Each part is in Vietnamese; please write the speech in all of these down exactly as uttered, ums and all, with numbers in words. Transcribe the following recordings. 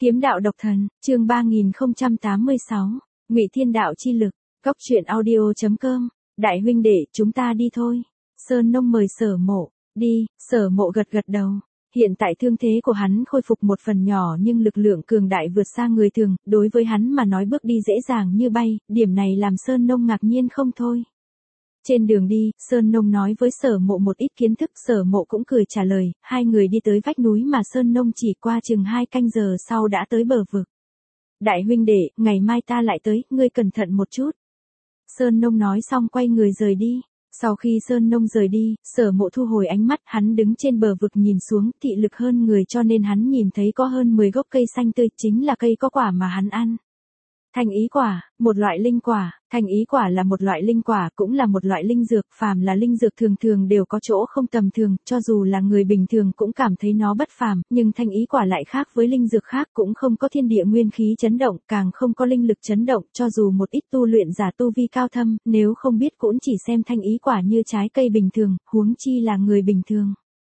Kiếm đạo độc thần, chương ba nghìn không trăm tám mươi sáu, Ngụy Thiên đạo chi lực, Cốc truyện audio chấm com, đại huynh đệ, chúng ta đi thôi. Sơn Nông mời Sở Mộ, đi, Sở Mộ gật gật đầu. Hiện tại thương thế của hắn khôi phục một phần nhỏ nhưng lực lượng cường đại vượt xa người thường, đối với hắn mà nói bước đi dễ dàng như bay, điểm này làm Sơn Nông ngạc nhiên không thôi. Trên đường đi, Sơn Nông nói với Sở Mộ một ít kiến thức, Sở Mộ cũng cười trả lời, hai người đi tới vách núi mà Sơn Nông chỉ qua chừng hai canh giờ sau đã tới bờ vực. Đại huynh đệ, ngày mai ta lại tới, ngươi cẩn thận một chút. Sơn Nông nói xong quay người rời đi. Sau khi Sơn Nông rời đi, Sở Mộ thu hồi ánh mắt, hắn đứng trên bờ vực nhìn xuống, thị lực hơn người cho nên hắn nhìn thấy có hơn mười gốc cây xanh tươi, chính là cây có quả mà hắn ăn. Thanh ý quả, một loại linh quả, thanh ý quả là một loại linh quả, cũng là một loại linh dược, phàm là linh dược thường thường đều có chỗ không tầm thường, cho dù là người bình thường cũng cảm thấy nó bất phàm, nhưng thanh ý quả lại khác với linh dược khác, cũng không có thiên địa nguyên khí chấn động, càng không có linh lực chấn động, cho dù một ít tu luyện giả tu vi cao thâm, nếu không biết cũng chỉ xem thanh ý quả như trái cây bình thường, huống chi là người bình thường.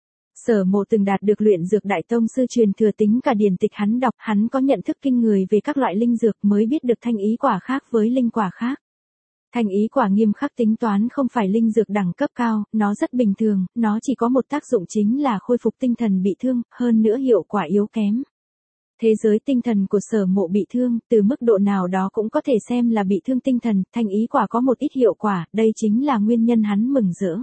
Sở Mộ từng đạt được luyện dược đại tông sư truyền thừa, tính cả điển tịch hắn đọc, hắn có nhận thức kinh người về các loại linh dược, mới biết được thanh ý quả khác với linh quả khác. Thanh ý quả nghiêm khắc tính toán không phải linh dược đẳng cấp cao, nó rất bình thường, nó chỉ có một tác dụng chính là khôi phục tinh thần bị thương, hơn nữa hiệu quả yếu kém. Thế giới tinh thần của Sở Mộ bị thương, từ mức độ nào đó cũng có thể xem là bị thương tinh thần, thanh ý quả có một ít hiệu quả, đây chính là nguyên nhân hắn mừng rỡ.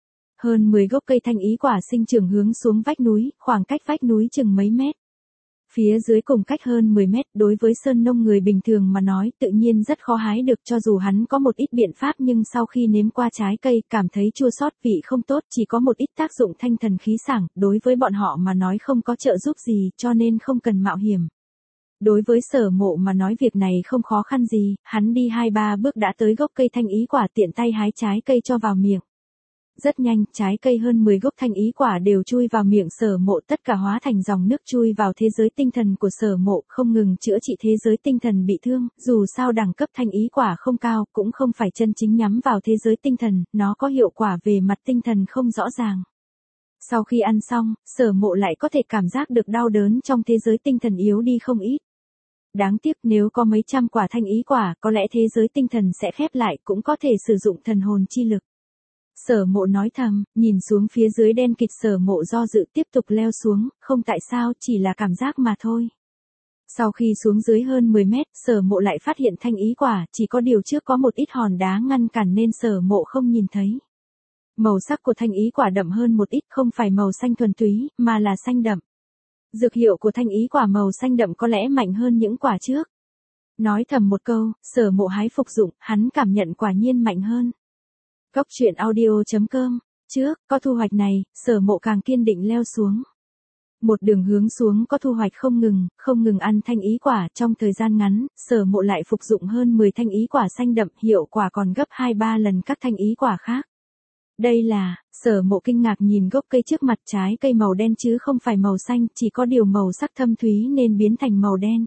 Hơn mười gốc cây thanh ý quả sinh trưởng hướng xuống vách núi, khoảng cách vách núi chừng mấy mét. Phía dưới cùng cách hơn mười mét, đối với Sơn Nông người bình thường mà nói tự nhiên rất khó hái được, cho dù hắn có một ít biện pháp nhưng sau khi nếm qua trái cây cảm thấy chua xót, vị không tốt, chỉ có một ít tác dụng thanh thần khí sảng, đối với bọn họ mà nói không có trợ giúp gì, cho nên không cần mạo hiểm. Đối với Sở Mộ mà nói việc này không khó khăn gì, hắn đi hai ba bước đã tới gốc cây thanh ý quả, tiện tay hái trái cây cho vào miệng. Rất nhanh, trái cây hơn mười gốc thanh ý quả đều chui vào miệng Sở Mộ, tất cả hóa thành dòng nước chui vào thế giới tinh thần của Sở Mộ, không ngừng chữa trị thế giới tinh thần bị thương, dù sao đẳng cấp thanh ý quả không cao, cũng không phải chân chính nhắm vào thế giới tinh thần, nó có hiệu quả về mặt tinh thần không rõ ràng. Sau khi ăn xong, Sở Mộ lại có thể cảm giác được đau đớn trong thế giới tinh thần yếu đi không ít. Đáng tiếc nếu có mấy trăm quả thanh ý quả, có lẽ thế giới tinh thần sẽ khép lại, cũng có thể sử dụng thần hồn chi lực. Sở Mộ nói thầm, nhìn xuống phía dưới đen kịt, Sở Mộ do dự tiếp tục leo xuống, không tại sao, chỉ là cảm giác mà thôi. Sau khi xuống dưới hơn mười mét, Sở Mộ lại phát hiện thanh ý quả, chỉ có điều trước có một ít hòn đá ngăn cản nên Sở Mộ không nhìn thấy. Màu sắc của thanh ý quả đậm hơn một ít, không phải màu xanh thuần túy, mà là xanh đậm. Dược hiệu của thanh ý quả màu xanh đậm có lẽ mạnh hơn những quả trước. Nói thầm một câu, Sở Mộ hái phục dụng, hắn cảm nhận quả nhiên mạnh hơn. Cốc truyện audio chấm com, trước, có thu hoạch này, Sở Mộ càng kiên định leo xuống. Một đường hướng xuống có thu hoạch không ngừng, không ngừng ăn thanh ý quả, trong thời gian ngắn, Sở Mộ lại phục dụng hơn mười thanh ý quả xanh đậm, hiệu quả còn gấp hai ba lần các thanh ý quả khác. Đây là, Sở Mộ kinh ngạc nhìn gốc cây trước mặt, trái cây màu đen chứ không phải màu xanh, chỉ có điều màu sắc thâm thúy nên biến thành màu đen.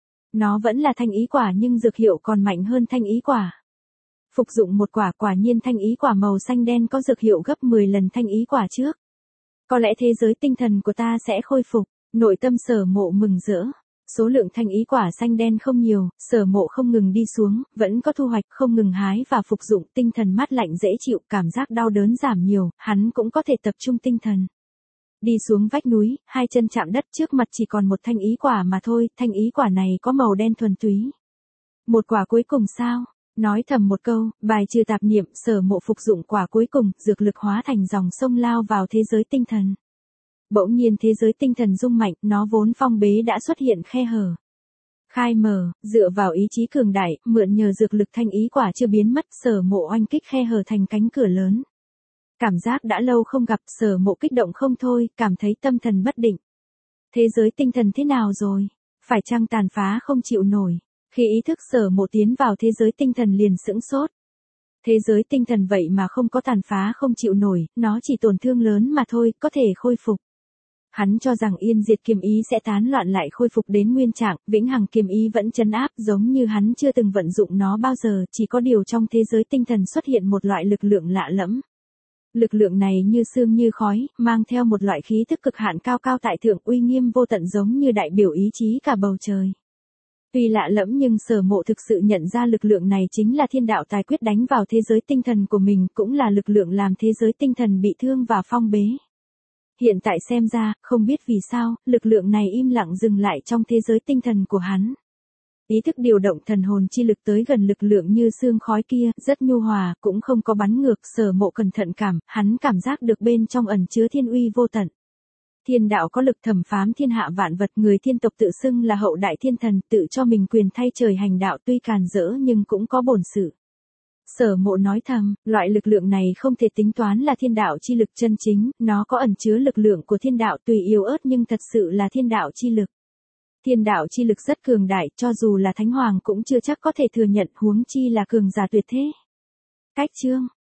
Nó vẫn là thanh ý quả nhưng dược hiệu còn mạnh hơn thanh ý quả. Phục dụng một quả, quả nhiên thanh ý quả màu xanh đen có dược hiệu gấp mười lần thanh ý quả trước. Có lẽ thế giới tinh thần của ta sẽ khôi phục, nội tâm Sở Mộ mừng rỡ. Số lượng thanh ý quả xanh đen không nhiều, Sở Mộ không ngừng đi xuống, vẫn có thu hoạch, không ngừng hái và phục dụng, tinh thần mát lạnh dễ chịu, cảm giác đau đớn giảm nhiều, hắn cũng có thể tập trung tinh thần. Đi xuống vách núi, hai chân chạm đất, trước mặt chỉ còn một thanh ý quả mà thôi, thanh ý quả này có màu đen thuần túy. Một quả cuối cùng sao? Nói thầm một câu, bài trừ tạp niệm, Sở Mộ phục dụng quả cuối cùng, dược lực hóa thành dòng sông lao vào thế giới tinh thần. Bỗng nhiên thế giới tinh thần rung mạnh, nó vốn phong bế đã xuất hiện khe hở. Khai mở, dựa vào ý chí cường đại, mượn nhờ dược lực thanh ý quả chưa biến mất, Sở Mộ oanh kích khe hở thành cánh cửa lớn. Cảm giác đã lâu không gặp, Sở Mộ kích động không thôi, cảm thấy tâm thần bất định. Thế giới tinh thần thế nào rồi? Phải chăng tàn phá không chịu nổi? Khi ý thức Sở Mộ tiến vào thế giới tinh thần liền sững sốt. Thế giới tinh thần vậy mà không có tàn phá không chịu nổi, nó chỉ tổn thương lớn mà thôi, có thể khôi phục. Hắn cho rằng yên diệt kiếm ý sẽ tán loạn lại khôi phục đến nguyên trạng, vĩnh hằng kiếm ý vẫn trấn áp, giống như hắn chưa từng vận dụng nó bao giờ, chỉ có điều trong thế giới tinh thần xuất hiện một loại lực lượng lạ lẫm. Lực lượng này như sương như khói, mang theo một loại khí thức cực hạn cao cao tại thượng uy nghiêm vô tận giống như đại biểu ý chí cả bầu trời. Tuy lạ lẫm nhưng Sở Mộ thực sự nhận ra lực lượng này chính là thiên đạo tài quyết đánh vào thế giới tinh thần của mình, cũng là lực lượng làm thế giới tinh thần bị thương và phong bế. Hiện tại xem ra, không biết vì sao, lực lượng này im lặng dừng lại trong thế giới tinh thần của hắn. Ý thức điều động thần hồn chi lực tới gần lực lượng như sương khói kia, rất nhu hòa, cũng không có bắn ngược. Sở Mộ cẩn thận cảm, hắn cảm giác được bên trong ẩn chứa thiên uy vô tận. Thiên đạo có lực thẩm phán thiên hạ vạn vật, người thiên tộc tự xưng là hậu đại thiên thần, tự cho mình quyền thay trời hành đạo, tuy càn rỡ nhưng cũng có bổn sự. Sở Mộ nói thầm, loại lực lượng này không thể tính toán là thiên đạo chi lực chân chính, nó có ẩn chứa lực lượng của thiên đạo tùy yếu ớt nhưng thật sự là thiên đạo chi lực. Thiên đạo chi lực rất cường đại, cho dù là thánh hoàng cũng chưa chắc có thể thừa nhận, huống chi là cường giả tuyệt thế. Cách chương